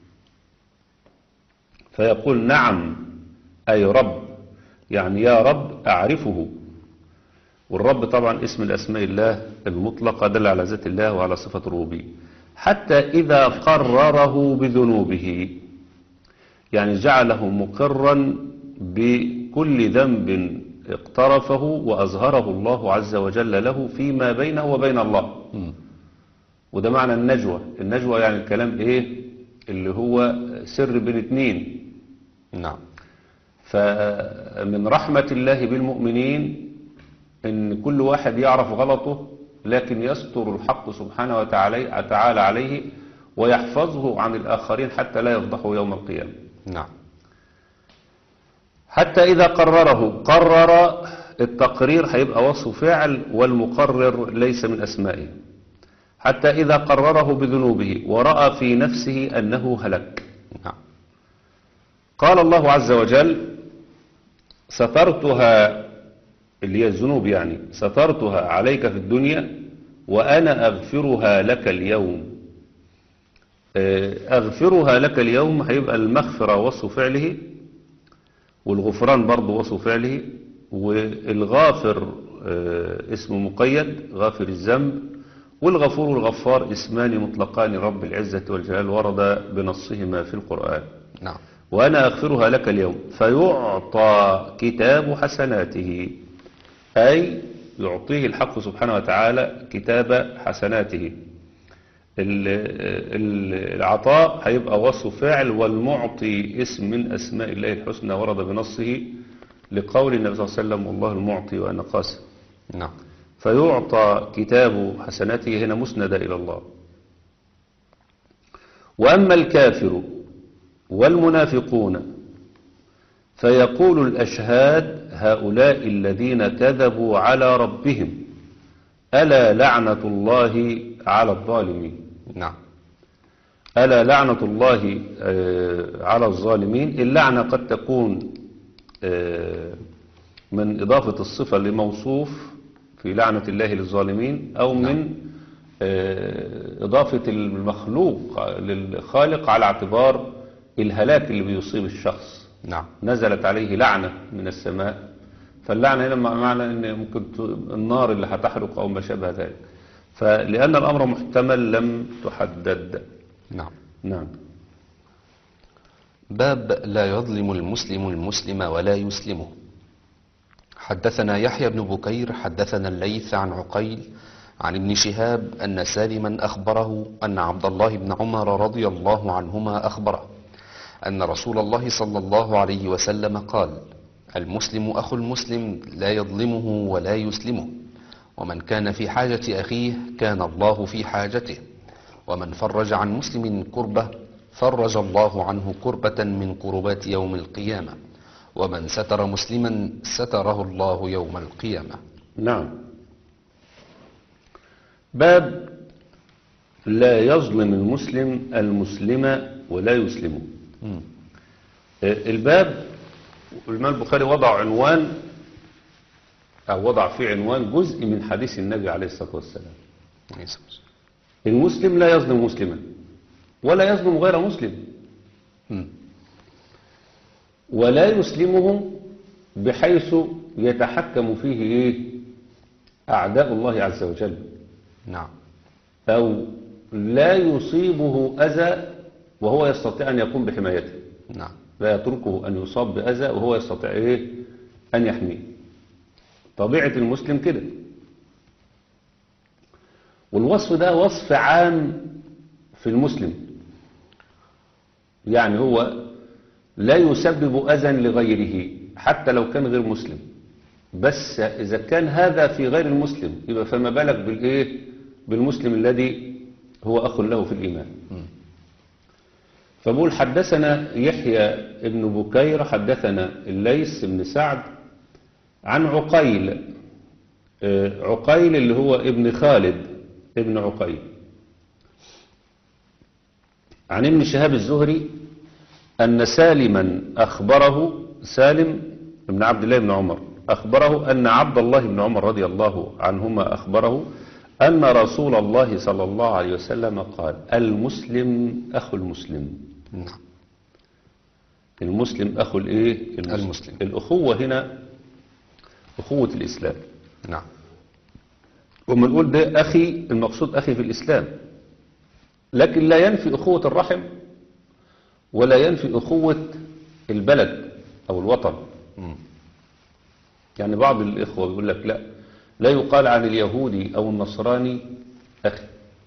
فيقول نعم أي رب، يعني يا رب أعرفه. والرب طبعا اسم الأسماء الله المطلقة دل على ذات الله وعلى صفة الربوبية. حتى إذا قرره بذنوبه، يعني جعله مقرا بكل ذنب اقترفه وأظهره الله عز وجل له فيما بينه وبين الله. م. وده معنى النجوى. النجوى يعني الكلام ايه اللي هو سر بين اتنين. نعم. فمن رحمة الله بالمؤمنين ان كل واحد يعرف غلطه، لكن يستر الحق سبحانه وتعالى تعالى عليه ويحفظه عن الآخرين حتى لا يفضحه يوم القيامة. نعم. حتى إذا قرره، قرر التقرير هيبقى وصف فعل والمقرر ليس من أسمائه. حتى إذا قرره بذنوبه ورأى في نفسه أنه هلك. نعم. قال الله عز وجل سترتها، اللي هي الذنوب يعني، سترتها عليك في الدنيا وأنا أغفرها لك اليوم. أغفرها لك اليوم هيبقى المغفرة وصف فعله، والغفران برضه وصف فعله، والغافر اسم مقيد غافر الذنب، والغفور والغفار اسمان مطلقان رب العزة والجلال ورد بنصهما في القرآن. نعم. وأنا أغفرها لك اليوم فيعطى كتاب حسناته، أي يعطيه الحق سبحانه وتعالى كتاب حسناته. العطاء هيبقى وصف فعل، والمعطي اسم من أسماء الله الحسنى ورد بنصه لقول النبي صلى الله عليه وسلم والله المعطي وأنا قاسم. نعم. فيعطى كتاب حسناته هنا مسند إلى الله. وأما الكافر والمنافقون فيقول الأشهاد هؤلاء الذين كذبوا على ربهم ألا لعنة الله على الظالمين. نعم. ألا لعنة الله على الظالمين. اللعنة قد تكون من إضافة الصفة لموصوف في لعنة الله للظالمين، أو نعم. من إضافة المخلوق للخالق على اعتبار الهلاك اللي بيصيب الشخص. نعم. نزلت عليه لعنة من السماء، فاللعنة هنا معنى أن ممكن النار اللي هتحرق أو ما شابه ذلك، فلأن الأمر محتمل لم تحدد. نعم. نعم. باب لا يظلم المسلم المسلم ولا يسلمه. حدثنا يحيى بن بكير حدثنا الليث عن عقيل عن ابن شهاب أن سالما أخبره أن عبد الله بن عمر رضي الله عنهما أخبره أن رسول الله صلى الله عليه وسلم قال: المسلم أخو المسلم لا يظلمه ولا يسلمه، ومن كان في حاجة أخيه كان الله في حاجته، ومن فرج عن مسلم كربة فرج الله عنه كربة من كربات يوم القيامة، ومن ستر مسلما ستره الله يوم القيامة. نعم. باب لا يظلم المسلم المسلم ولا يسلمه. مم. الباب الإمام البخاري وضع عنوان أو وضع فيه عنوان جزء من حديث النبي عليه الصلاة والسلام. المسلم لا يظلم مسلما ولا يظلم غير مسلم، مم. ولا يسلمه بحيث يتحكم فيه إيه؟ أعداء الله عز وجل. نعم. أو لا يصيبه أذى وهو يستطيع أن يقوم بحمايته. نعم. لا يتركه أن يصاب بأذى وهو يستطيع إيه؟ أن يحميه. طبيعة المسلم كده. والوصف ده وصف عام في المسلم، يعني هو لا يسبب أذى لغيره حتى لو كان غير مسلم، بس إذا كان هذا في غير المسلم يبقى فما بالك بالإيه؟ بالمسلم الذي هو أخ له في الإيمان. فبقول حدثنا يحيى ابن بكير حدثنا الليث بن سعد عن عقيل، آه، عقيل اللي هو ابن خالد ابن عقيل، عن ابن شهاب الزهري أن سالما أخبره، سالم بن عبد الله بن عمر أخبره أن عبد الله بن عمر رضي الله عنهما أخبره أن رسول الله صلى الله عليه وسلم قال: المسلم أخو المسلم. نعم. المسلم أخو الإيه؟ المسلم. المسلم. الأخوة هنا أخوة الإسلام. نعم. وما نقول ده أخي، المقصود أخي في الإسلام، لكن لا ينفي أخوة الرحم ولا ينفي أخوة البلد أو الوطن. مم. يعني بعض الإخوة بيقول لك لا لا يقال عن اليهودي أو النصراني أخي.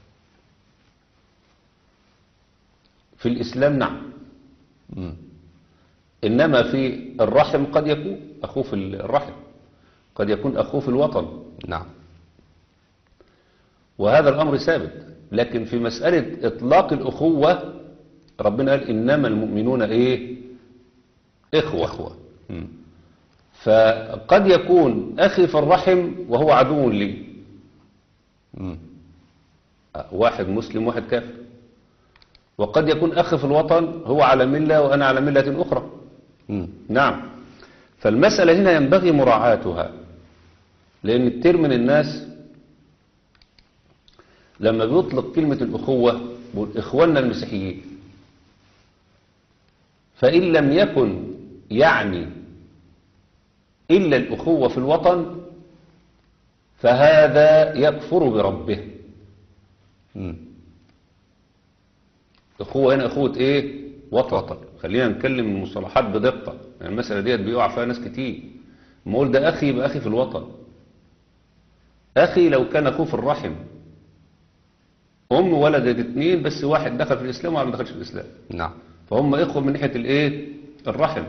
في الإسلام نعم. مم. إنما في الرحم قد يكون أخوه في الرحم، قد يكون أخوه في الوطن. نعم. وهذا الأمر ثابت. لكن في مسألة إطلاق الأخوة ربنا قال إنما المؤمنون إيه؟ إخوة, إخوة. مم. فقد يكون أخي في الرحم وهو عدو لي. مم. واحد مسلم واحد كافر. وقد يكون أخي في الوطن هو على ملة وأنا على ملة أخرى. مم. نعم. فالمسألة هنا ينبغي مراعاتها، لأن كتير من الناس لما بيطلق كلمة الأخوة بيقول إخواننا المسيحيين، فإن لم يكن يعني إلا الأخوة في الوطن فهذا يكفر بربه. مم. أخوة هنا أخوة إيه؟ وطن. خلينا نتكلم المصطلحات بدقة، يعني المسألة ديت بيقع فيها ناس كتير. ما أقول ده أخي يبقى أخي في الوطن. أخي لو كان أخوه في الرحم، أم ولدت اتنين بس واحد دخل في الإسلام وواحد ما دخلش في الإسلام، نعم. فهم إخوة من ناحية الإيه؟ الرحم.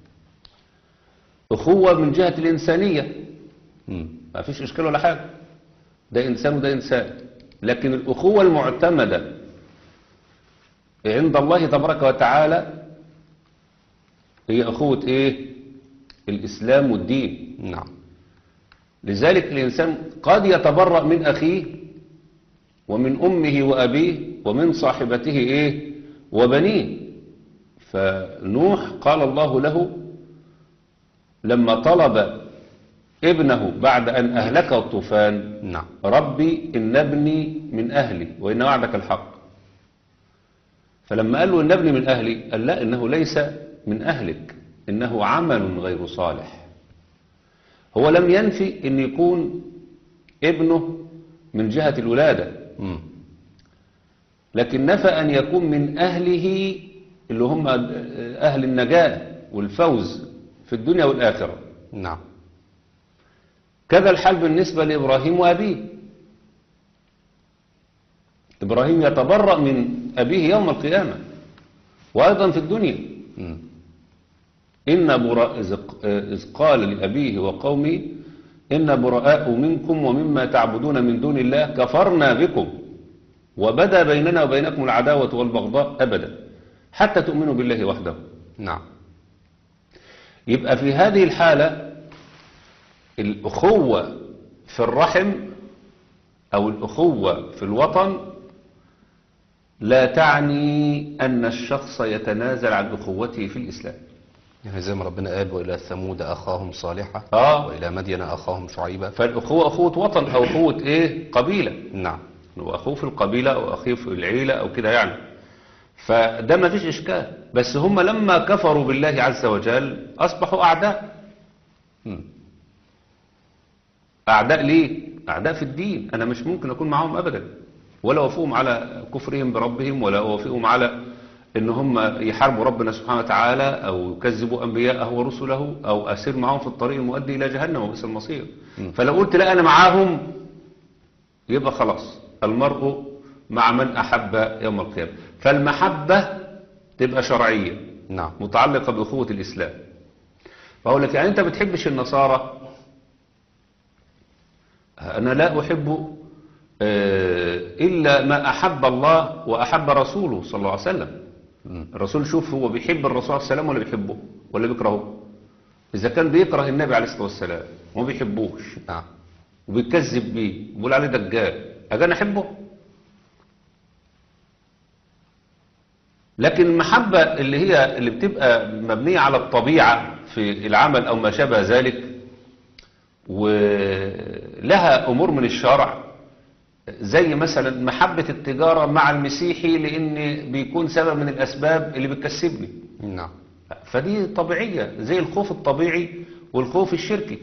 أخوة من جهة الإنسانية مم. ما فيش إشكال ولا حاجة، ده إنسان وده إنسان. لكن الأخوة المعتمدة عند الله تبارك وتعالى هي أخوة إيه؟ الإسلام والدين. نعم. لذلك الإنسان قد يتبرأ من أخيه ومن أمه وأبيه ومن صاحبته إيه؟ وبنيه. فنوح قال الله له لما طلب ابنه بعد أن أهلك الطوفان: نعم. ربي إن ابني من أهلي وإن وعدك الحق. فلما قال له إن ابني من أهلي قال لا، إنه ليس من أهلك، إنه عمل غير صالح. هو لم ينفي أن يكون ابنه من جهة الولادة، مم. لكن نفى أن يكون من أهله اللي هم أهل النجاة والفوز في الدنيا والآخرة. نعم. كذا الحال بالنسبة لإبراهيم وأبيه. إبراهيم يتبرأ من أبيه يوم القيامة وأيضا في الدنيا. مم. إن براء إذ قال لأبيه وقومه إن براء منكم ومما تعبدون من دون الله كفرنا بكم وبدا بيننا وبينكم العداوة والبغضاء أبدا حتى تؤمنوا بالله وحده. نعم. يبقى في هذه الحالة الأخوة في الرحم أو الأخوة في الوطن لا تعني أن الشخص يتنازل عن أخوته في الإسلام. يعني زي ما ربنا قال: وإلى ثمود أخاهم صالحا آه. وإلى مدين أخاهم شعيبا. فالأخوة أخوة وطن أو أخوة إيه؟ قبيلة. نعم. وأخوه في القبيلة أو أخيه في العيلة أو كده يعني. فده ما فيش إشكال، بس هم لما كفروا بالله عز وجل أصبحوا أعداء. مم. أعداء ليه؟ أعداء في الدين. أنا مش ممكن أكون معهم أبدا، ولا أوافقهم على كفرهم بربهم، ولا أوافقهم على إن هم يحاربوا ربنا سبحانه وتعالى أو يكذبوا أنبياءه ورسله أو أسير معهم في الطريق المؤدي إلى جهنم وبئس المصير. م. فلو قلت لا أنا معاهم يبقى خلاص المرء مع من أحب يوم القيامة. فالمحبة تبقى شرعية. نعم. متعلقة بأخوة الإسلام. فأقول لك يعني أنت بتحبش النصارى، أنا لا أحب إلا ما أحب الله وأحب رسوله صلى الله عليه وسلم. مم. الرسول شوف هو بيحب الرسول عليه السلام ولا بيحبه ولا بيكرهه. إذا كان بيكره النبي عليه الصلاة والسلام وما بيحبوش نعم. وبيكذب بيه بيقول عليه دجال، أجي أنا أحبه؟ لكن المحبة اللي هي اللي بتبقى مبنية على الطبيعة في العمل أو ما شابه ذلك ولها أمور من الشرع، زي مثلا محبة التجارة مع المسيحي لأن بيكون سبب من الأسباب اللي بتكسبني، نعم. فدي طبيعية زي الخوف الطبيعي والخوف الشركي.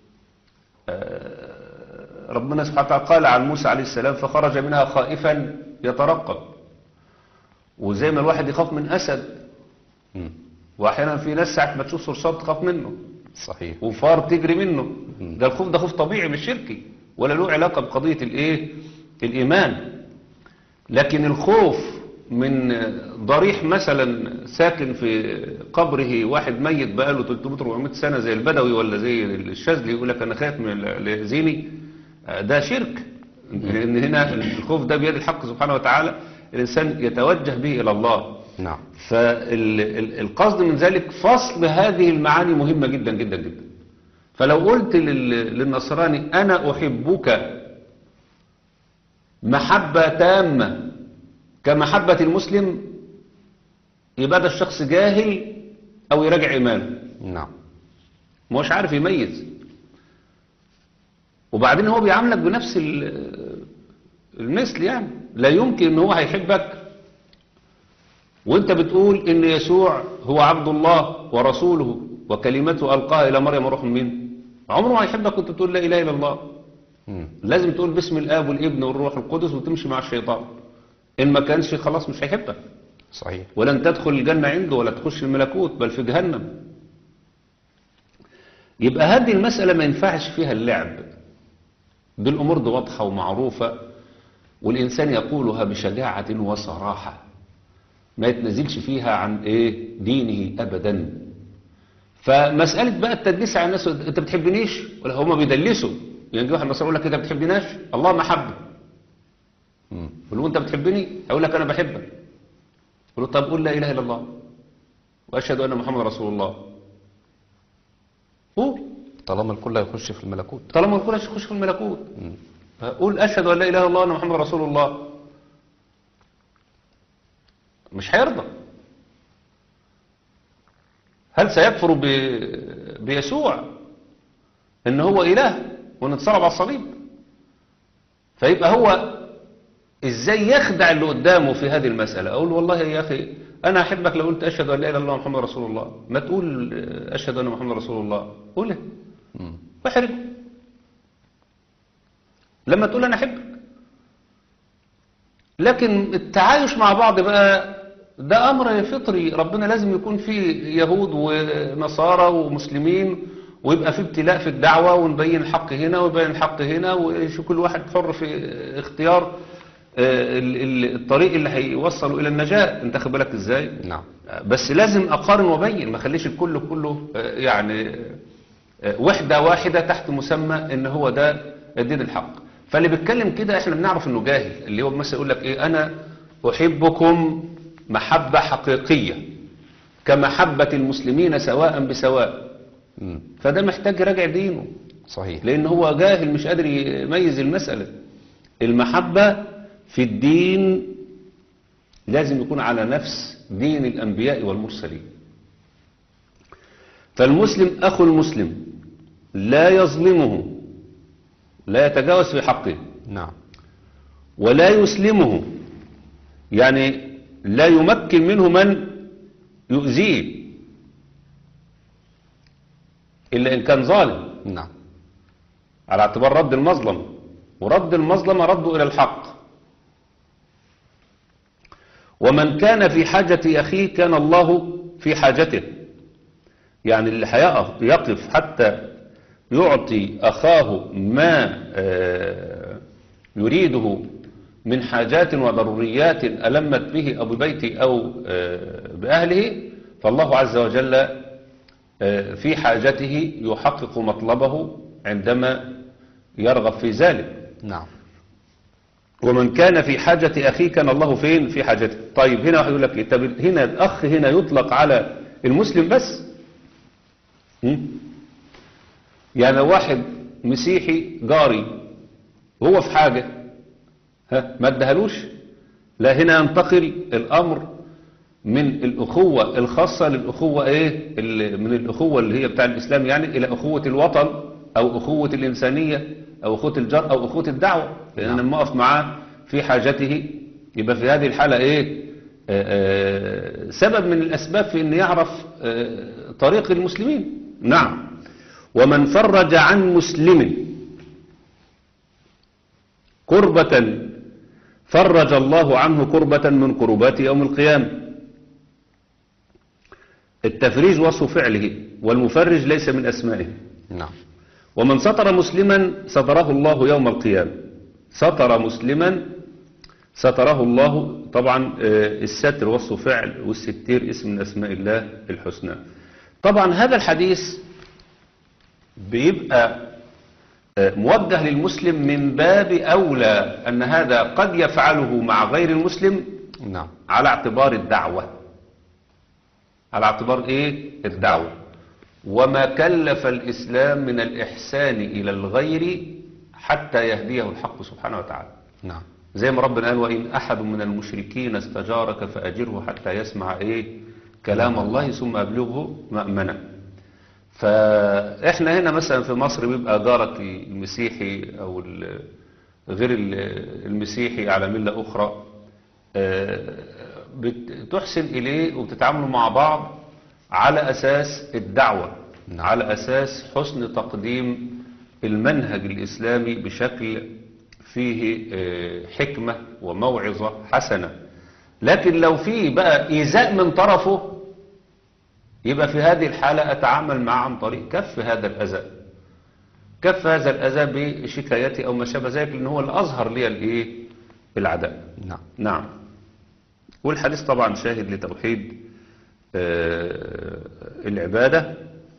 آه، ربنا سبحانه وتعالى قال عن موسى عليه السلام فخرج منها خائفا يترقب، وزي ما الواحد يخاف من أسد، مم. وأحيانا في ناس ساعة ما تشوف صرصار تخاف منه صحيح. وفار تجري منه. مم. ده الخوف ده خوف طبيعي مش شركي ولا له علاقة بقضية الايه الإيمان. لكن الخوف من ضريح مثلا ساكن في قبره واحد ميت بقاله ثلاثمائة أربعمائة سنة زي البدوي ولا زي الشاذلي يقول لك أنا خايف من الزيني، ده شرك. لأن هنا الخوف ده بيد الحق سبحانه وتعالى، الإنسان يتوجه به إلى الله. نعم. فالقصد من ذلك فصل هذه المعاني مهمة جدا جدا جدا. فلو قلت لل- للنصراني أنا أحبك محبة تامة كمحبة المسلم، يبقى ده الشخص جاهل أو يراجع إيمانه، نعم. مش عارف يميز. وبعدين هو بيعاملك بنفس ال- المثل، يعني لا يمكن ان هو هيحبك وانت بتقول ان يسوع هو عبد الله ورسوله وكلمته ألقاها إلى مريم وروح منه. عمره ما هيحبك وانت بتقول لا إله إلا الله. مم. لازم تقول باسم الآب والابن والروح القدس وتمشي مع الشيطان. إن ما كانش خلاص مش هيحبك، صحيح. ولن تدخل الجنة عنده ولا تخش الملكوت بل في جهنم. يبقى هذه المسألة ما ينفعش فيها اللعب. دي الأمور دي واضحة ومعروفة، والإنسان يقولها بشجاعة وصراحة، ما يتنزلش فيها عن إيه دينه أبدا. فمسألة بقى التدليس على الناس، أنت بتحبنيش ولا هما بيدلسوا؟ يعني واحد النصارى يقول لك كده بتحبناش، الله محبة. مم. يقول له أنت بتحبني؟ هيقول لك أنا بحبك. يقول له طب قول لا إله إلا الله وأشهد أن محمد رسول الله. قول طالما الكل هيخش في الملكوت. طالما الكل يخش في الملكوت. مم. قول أشهد أن لا إله إلا الله وأن محمد رسول الله. مش هيرضى. هل سيكفر ب... بيسوع إن هو إله وإن اتصلب على الصليب؟ فيبقى هو إزاي يخدع اللي قدامه في هذه المسألة؟ أقول والله يا أخي أنا أحبك لو قلت أشهد أن لا إله إلا الله محمد رسول الله، ما تقول أشهد أن محمد رسول الله، قوله مم. واحرجه. لما تقول أنا أحبك. لكن التعايش مع بعض بقى ده أمر فطري، ربنا لازم يكون فيه يهود ونصارى ومسلمين، ويبقى فيه ابتلاء في الدعوة، ونبين الحق هنا ويبين الحق هنا، وشو كل واحد حر في اختيار آه، ال- ال- الطريق اللي هيوصله إلى النجاة. انت خد بالك ازاي؟ نعم. بس لازم أقارن وأبين، ما اخليش الكل كله آه، يعني آه، وحدة واحدة تحت مسمى ان هو ده الدين الحق. فاللي بيتكلم كده احنا بنعرف انه جاهل، اللي هو مثلا يقول لك ايه انا احبكم محبة حقيقية كمحبة المسلمين سواء بسواء. مم. فده محتاج يراجع دينه، صحيح. لان هو جاهل مش قادر يميز المسألة. المحبة في الدين لازم يكون على نفس دين الأنبياء والمرسلين. فالمسلم أخو المسلم لا يظلمه، لا يتجاوز في حقه، نعم. ولا يسلمه، يعني لا يمكن منه من يؤذيه إلا إن كان ظالم، نعم. على اعتبار رد المظلم، ورد المظلمة رده إلى الحق. ومن كان في حاجة أخيه كان الله في حاجته، يعني اللي هيقف يقف حتى يعطي أخاه ما آه، يريده من حاجات وضروريات ألمت به أو ببيته أو آه، بأهله، فالله عز وجل آه، في حاجته يحقق مطلبه عندما يرغب في ذلك. نعم. ومن كان في حاجة أخيه كان الله فين في حاجته. طيب هنا واحد يقول لك إيه؟ طب هنا الأخ هنا يطلق على المسلم بس؟ م? يعني لو واحد مسيحي جاري وهو في حاجة ها ما ادهلوش؟ لا، هنا ينتقل الأمر من الأخوة الخاصة للأخوة إيه من الأخوة اللي هي بتاع الإسلام يعني إلى أخوة الوطن أو أخوة الإنسانية أو أخوة الجار أو أخوة الدعوة. لأن لما أقف معاه في حاجته يبقى في هذه الحالة إيه آآ آآ سبب من الأسباب في أن يعرف طريق المسلمين. نعم. ومن فرج عن مسلم كربة فرج الله عنه كربة من كربات يوم القيامة. التفريج وصف فعله والمفرج ليس من أسمائه. نعم. ومن ستر مسلما ستره الله يوم القيامة. ستر مسلما ستره الله. طبعا الستر وصف فعل والستير اسم من أسماء الله الحسنى. طبعا هذا الحديث بيبقى موجه للمسلم من باب أولى أن هذا قد يفعله مع غير المسلم. نعم. على اعتبار الدعوة. على اعتبار ايه الدعوة. وما كلف الإسلام من الإحسان إلى الغير حتى يهديه الحق سبحانه وتعالى. نعم. زي ما ربنا قال وإن أحد من المشركين استجارك فأجره حتى يسمع ايه كلام الله ثم أبلغه مأمنا. فإحنا هنا مثلا في مصر بيبقى جارك المسيحي أو غير المسيحي على ملة أخرى بتحسن إليه وبتتعاملوا مع بعض على أساس الدعوة. نعم. على أساس حسن تقديم المنهج الإسلامي بشكل فيه حكمة وموعظة حسنة. لكن لو فيه بقى إيذاء من طرفه يبقى في هذه الحالة أتعامل معه عن طريق كف هذا الأذى. كف هذا الأذى بشكايتي أو ما شابه ذلك لأن هو اللي أظهر لي الإيه العداء. نعم. نعم. والحديث طبعا شاهد لتوحيد آه العبادة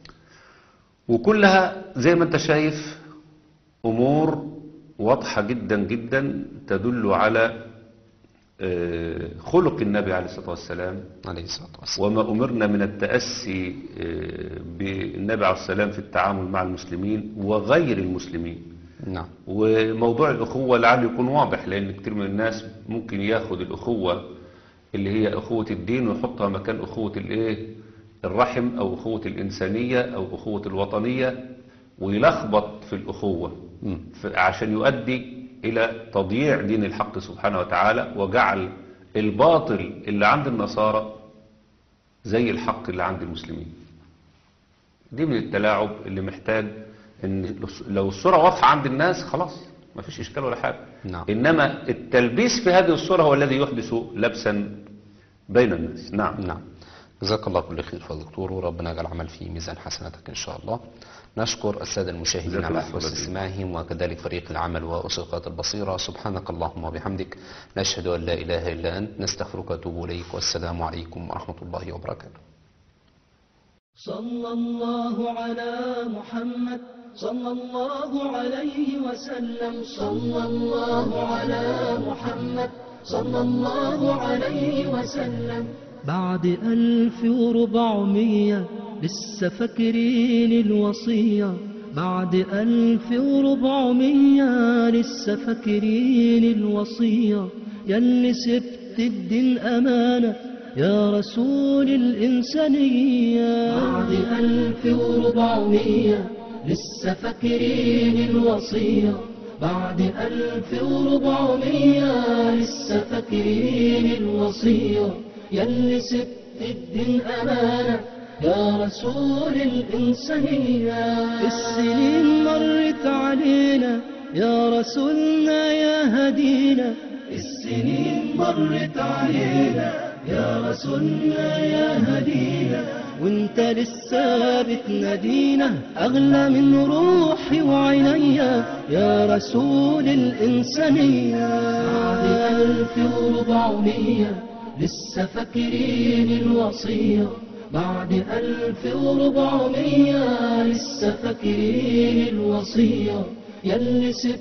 وكلها زي ما انت شايف أمور واضحة جدا جدا تدل على آه خلق النبي عليه الصلاة والسلام عليه الصلاة والسلام. وما أمرنا من التأسي آه بالنبي عليه السلام في التعامل مع المسلمين وغير المسلمين. نعم. وموضوع الأخوة لعله يكون واضح لأن كتير من الناس ممكن ياخد الأخوة اللي هي أخوة الدين ويحطها مكان أخوة الإيه الرحم أو أخوة الإنسانية أو أخوة الوطنية ويلخبط في الأخوة عشان يؤدي إلى تضييع دين الحق سبحانه وتعالى وجعل الباطل اللي عند النصارى زي الحق اللي عند المسلمين. دي من التلاعب اللي محتاج إن لو الصورة واضحة عند الناس خلاص ما فيش إشكال ولا حاجة. نعم. إنما التلبيس في هذه الصورة هو الذي يحدث لبسا بين الناس. نعم. نعم. جزاك الله كل خير فضل دكتور وربنا يجعل العمل في ميزان حسناتك إن شاء الله. نشكر السادة المشاهدين على حسن استماعهم وكذلك فريق العمل وأسقاط البصيرة. سبحانك اللهم وبحمدك نشهد أن لا إله إلا أنت نستغفرك ونتوب إليك والسلام عليكم ورحمة الله وبركاته. صلى الله على محمد صلى الله عليه وسلم. صلى الله على محمد صلى الله عليه وسلم. بعد ألف وربعمية لسه فاكرين الوصية. بعد ألف وربعمية لسه فاكرين الوصية. ياللي سبت الدين أمانة يا رسول الإنسانية. بعد ألف وربعمية لسه فاكرين الوصية. بعد ألف وربعمية لسه فاكرين الوصية. ياللي سبت الدين أمانة يا رسول الإنسانية. السنين مرت علينا يا رسولنا يا هدينا. السنين مرت علينا يا رسولنا يا هدينا. وانت لسه بتنادينا أغلى من روحي وعينيا يا رسول الإنسانية. بعد ألف وربعمية لسه فاكرين الوصية. بعد ألف وربعمية لسه فاكرين الوصية. ياللي سبت